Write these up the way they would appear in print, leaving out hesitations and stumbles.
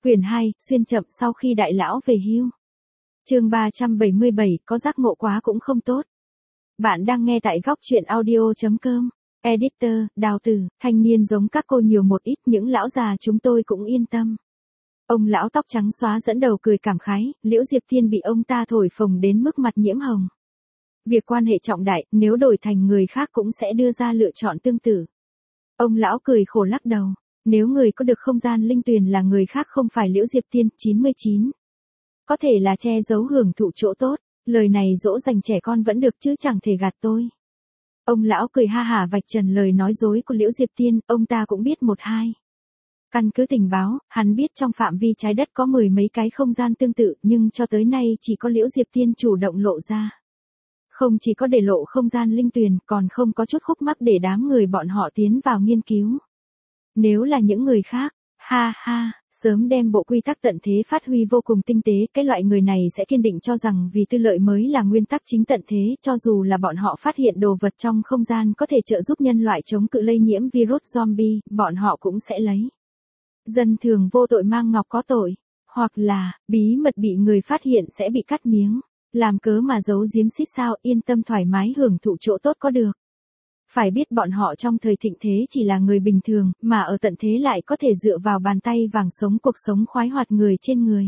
Quyển 2, xuyên chậm sau khi đại lão về hưu. Chương 377, có giác ngộ quá cũng không tốt. Bạn đang nghe tại góc truyện audio.com. Editor, Đào Tử, thanh niên giống các cô nhiều một ít, những lão già chúng tôi cũng yên tâm. Ông lão tóc trắng xóa dẫn đầu cười cảm khái, Liễu Diệp Tiên bị ông ta thổi phồng đến mức mặt nhiễm hồng. Việc quan hệ trọng đại, nếu đổi thành người khác cũng sẽ đưa ra lựa chọn tương tự. Ông lão cười khổ lắc đầu. Nếu người có được không gian linh tuyền là người khác không phải Liễu Diệp Tiên, 99. Có thể là che giấu hưởng thụ chỗ tốt, lời này dỗ dành trẻ con vẫn được chứ chẳng thể gạt tôi. Ông lão cười ha hả vạch trần lời nói dối của Liễu Diệp Tiên, ông ta cũng biết một hai. Căn cứ tình báo, hắn biết trong phạm vi trái đất có 10 mấy cái không gian tương tự, nhưng cho tới nay chỉ có Liễu Diệp Tiên chủ động lộ ra. Không chỉ có để lộ không gian linh tuyền, còn không có chút khúc mắc để đám người bọn họ tiến vào nghiên cứu. Nếu là những người khác, ha ha, sớm đem bộ quy tắc tận thế phát huy vô cùng tinh tế, cái loại người này sẽ kiên định cho rằng vì tư lợi mới là nguyên tắc chính tận thế, cho dù là bọn họ phát hiện đồ vật trong không gian có thể trợ giúp nhân loại chống cự lây nhiễm virus zombie, bọn họ cũng sẽ lấy. Dân thường vô tội mang ngọc có tội, hoặc là, bí mật bị người phát hiện sẽ bị cắt miếng, làm cớ mà giấu giếm xít sao, yên tâm thoải mái hưởng thụ chỗ tốt có được. Phải biết bọn họ trong thời thịnh thế chỉ là người bình thường, mà ở tận thế lại có thể dựa vào bàn tay vàng sống cuộc sống khoái hoạt người trên người.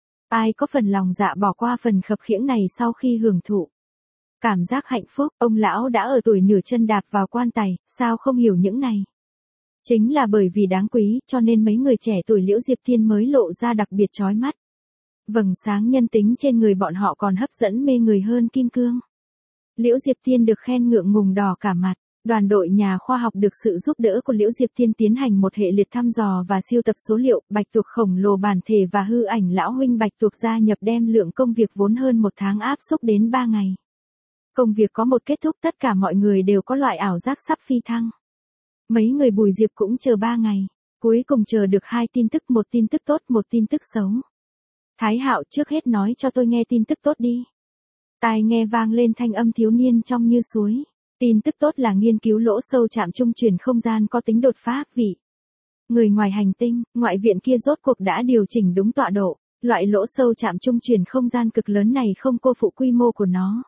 Ai có phần lòng dạ bỏ qua phần khập khiễng này sau khi hưởng thụ. Cảm giác hạnh phúc, ông lão đã ở tuổi nửa chân đạp vào quan tài, sao không hiểu những này. Chính là bởi vì đáng quý, cho nên mấy người trẻ tuổi Liễu Diệp Tiên mới lộ ra đặc biệt chói mắt. Vầng sáng nhân tính trên người bọn họ còn hấp dẫn mê người hơn kim cương. Liễu Diệp Tiên được khen ngượng ngùng đỏ cả mặt. Đoàn đội nhà khoa học được sự giúp đỡ của Liễu Diệp Tiên tiến hành một hệ liệt thăm dò và siêu tập số liệu, bạch tuộc khổng lồ bản thể và hư ảnh lão huynh bạch tuộc gia nhập đem lượng công việc vốn hơn một tháng áp xúc đến 3 ngày. Công việc có một kết thúc, tất cả mọi người đều có loại ảo giác sắp phi thăng. Mấy người Bùi Diệp cũng chờ 3 ngày, cuối cùng chờ được 2 tin tức, một tin tức tốt, một tin tức xấu. Thái Hạo trước hết nói cho tôi nghe tin tức tốt đi. Tai nghe vang lên thanh âm thiếu niên trong như suối. Tin tức tốt là nghiên cứu lỗ sâu chạm trung chuyển không gian có tính đột phá, vị người ngoài hành tinh, ngoại viện kia rốt cuộc đã điều chỉnh đúng tọa độ, loại lỗ sâu chạm trung chuyển không gian cực lớn này không cô phụ quy mô của nó.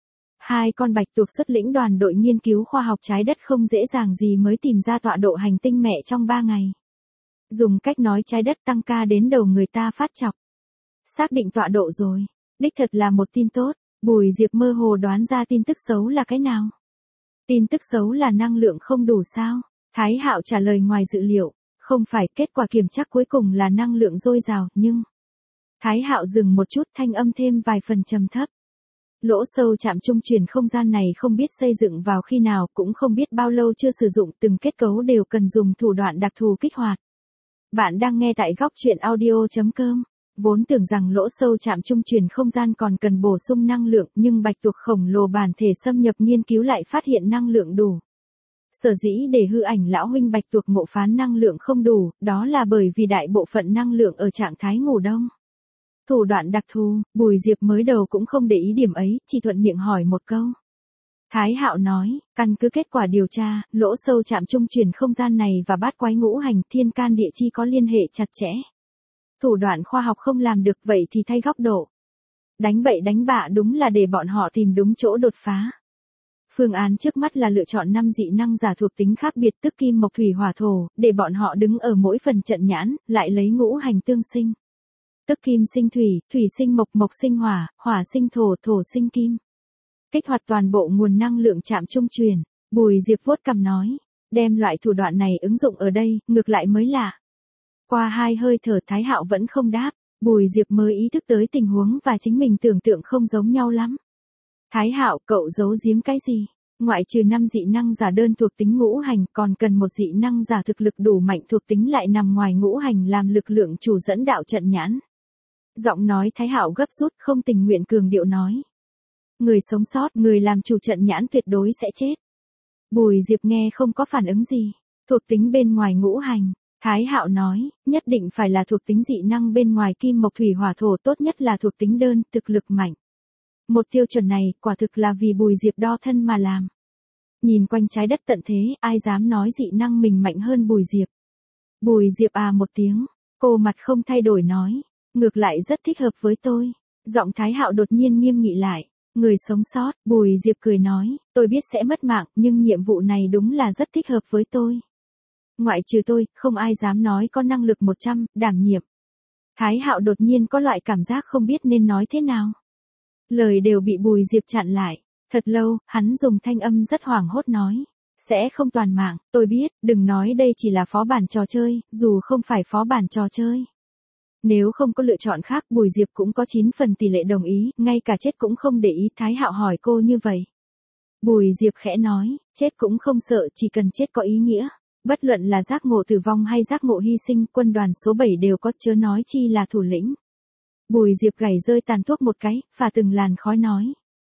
2 con bạch tuộc xuất lĩnh đoàn đội nghiên cứu khoa học trái đất không dễ dàng gì mới tìm ra tọa độ hành tinh mẹ trong 3 ngày. Dùng cách nói trái đất tăng ca đến đầu người ta phát chọc. Xác định tọa độ rồi, đích thật là một tin tốt, Bùi Diệp mơ hồ đoán ra tin tức xấu là cái nào. Tin tức xấu là năng lượng không đủ sao? Thái Hạo trả lời ngoài dự liệu, không phải, kết quả kiểm tra cuối cùng là năng lượng dồi dào, nhưng... Thái Hạo dừng một chút, thanh âm thêm vài phần trầm thấp. Lỗ sâu chạm trung chuyển không gian này không biết xây dựng vào khi nào, cũng không biết bao lâu chưa sử dụng, từng kết cấu đều cần dùng thủ đoạn đặc thù kích hoạt. Bạn đang nghe tại góc truyện audio.com. Vốn tưởng rằng lỗ sâu chạm trung chuyển không gian còn cần bổ sung năng lượng, nhưng bạch tuộc khổng lồ bản thể xâm nhập nghiên cứu lại phát hiện năng lượng đủ. Sở dĩ để hư ảnh lão huynh bạch tuộc ngộ phán năng lượng không đủ, đó là bởi vì đại bộ phận năng lượng ở trạng thái ngủ đông. Thủ đoạn đặc thù, Bùi Diệp mới đầu cũng không để ý điểm ấy, chỉ thuận miệng hỏi một câu. Thái Hạo nói, căn cứ kết quả điều tra, lỗ sâu chạm trung chuyển không gian này và bát quái ngũ hành thiên can địa chi có liên hệ chặt chẽ. Thủ đoạn khoa học không làm được, vậy thì thay góc độ. Đánh bậy đánh bạ đúng là để bọn họ tìm đúng chỗ đột phá. Phương án trước mắt là lựa chọn 5 dị năng giả thuộc tính khác biệt, tức kim mộc thủy hỏa thổ, để bọn họ đứng ở mỗi phần trận nhãn, lại lấy ngũ hành tương sinh. Tức kim sinh thủy, thủy sinh mộc, mộc sinh hỏa, hỏa sinh thổ, thổ sinh kim. Kích hoạt toàn bộ nguồn năng lượng chạm trung truyền, Bùi Diệp vuốt cằm nói, đem loại thủ đoạn này ứng dụng ở đây, ngược lại mới lạ. Qua 2 hơi thở Thái Hạo vẫn không đáp, Bùi Diệp mới ý thức tới tình huống và chính mình tưởng tượng không giống nhau lắm. Thái Hạo, cậu giấu giếm cái gì? Ngoại trừ 5 dị năng giả đơn thuộc tính ngũ hành, còn cần một dị năng giả thực lực đủ mạnh thuộc tính lại nằm ngoài ngũ hành làm lực lượng chủ dẫn đạo trận nhãn. Giọng nói Thái Hạo gấp rút, không tình nguyện cường điệu nói. Người sống sót, người làm chủ trận nhãn tuyệt đối sẽ chết. Bùi Diệp nghe không có phản ứng gì. Thuộc tính bên ngoài ngũ hành. Thái Hạo nói, nhất định phải là thuộc tính dị năng bên ngoài kim mộc thủy hỏa thổ, tốt nhất là thuộc tính đơn, thực lực mạnh. Một tiêu chuẩn này, quả thực là vì Bùi Diệp đo thân mà làm. Nhìn quanh trái đất tận thế, ai dám nói dị năng mình mạnh hơn Bùi Diệp. Bùi Diệp à một tiếng, Cô mặt không thay đổi nói. Ngược lại rất thích hợp với tôi. Giọng Thái Hạo đột nhiên nghiêm nghị lại. Người sống sót, Bùi Diệp cười nói, tôi biết sẽ mất mạng, nhưng nhiệm vụ này đúng là rất thích hợp với tôi. Ngoại trừ tôi, không ai dám nói có năng lực 100, đảm nhiệm. Thái Hạo đột nhiên có loại cảm giác không biết nên nói thế nào. Lời đều bị Bùi Diệp chặn lại. Thật lâu, hắn dùng thanh âm rất hoảng hốt nói. Sẽ không toàn mạng, tôi biết, đừng nói đây chỉ là phó bản trò chơi, dù không phải phó bản trò chơi. Nếu không có lựa chọn khác Bùi Diệp cũng có 9 phần tỷ lệ đồng ý, ngay cả chết cũng không để ý. Thái Hạo hỏi cô như vậy. Bùi Diệp khẽ nói, chết cũng không sợ, chỉ cần chết có ý nghĩa. Bất luận là giác ngộ tử vong hay giác ngộ hy sinh, quân đoàn số 7 đều có, chớ nói chi là thủ lĩnh. Bùi Diệp gảy rơi tàn thuốc một cái, phả từng làn khói nói.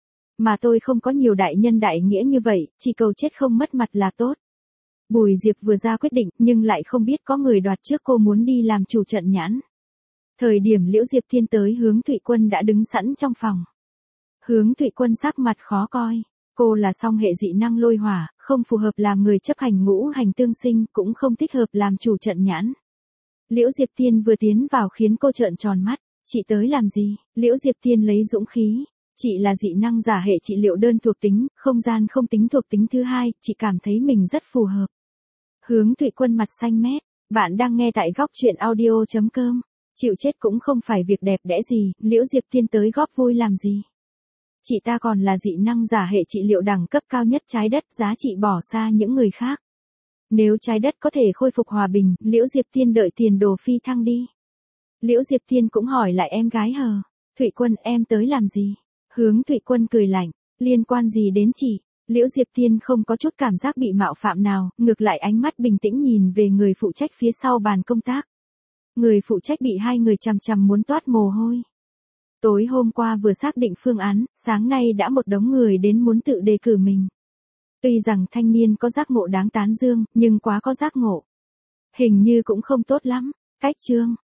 Mà tôi không có nhiều đại nhân đại nghĩa như vậy, chỉ cầu chết không mất mặt là tốt. Bùi Diệp vừa ra quyết định, nhưng lại không biết có người đoạt trước cô muốn đi làm chủ trận nhãn. Thời điểm Liễu Diệp Thiên tới Hướng Thụy Quân đã đứng sẵn trong phòng. Hướng Thụy Quân sắc mặt khó coi. Cô là song hệ dị năng lôi hỏa, không phù hợp làm người chấp hành ngũ hành tương sinh, cũng không thích hợp làm chủ trận nhãn. Liễu Diệp Thiên vừa tiến vào khiến cô trợn tròn mắt. Chị tới làm gì? Liễu Diệp Thiên lấy dũng khí. Chị là dị năng giả hệ trị liệu đơn thuộc tính, không gian không tính thuộc tính thứ hai, chị cảm thấy mình rất phù hợp. Hướng Thụy Quân mặt xanh mét. Bạn đang nghe tại góc truyện audio.com. Chịu chết cũng không phải việc đẹp đẽ gì, Liễu Diệp Thiên tới góp vui làm gì. Chị ta còn là dị năng giả hệ trị liệu đẳng cấp cao nhất trái đất, giá trị bỏ xa những người khác. Nếu trái đất có thể khôi phục hòa bình, Liễu Diệp Thiên đợi tiền đồ phi thăng đi. Liễu Diệp Thiên cũng hỏi lại em gái hờ. Thụy Quân, em tới làm gì? Hướng Thụy Quân cười lạnh. Liên quan gì đến chị? Liễu Diệp Thiên không có chút cảm giác bị mạo phạm nào, ngược lại ánh mắt bình tĩnh nhìn về người phụ trách phía sau bàn công tác. Người phụ trách bị hai người chằm chằm muốn toát mồ hôi. Tối hôm qua vừa xác định phương án, sáng nay đã một đống người đến muốn tự đề cử mình. Tuy rằng thanh niên có giác ngộ đáng tán dương, nhưng quá có giác ngộ. Hình như cũng không tốt lắm. Cách chương.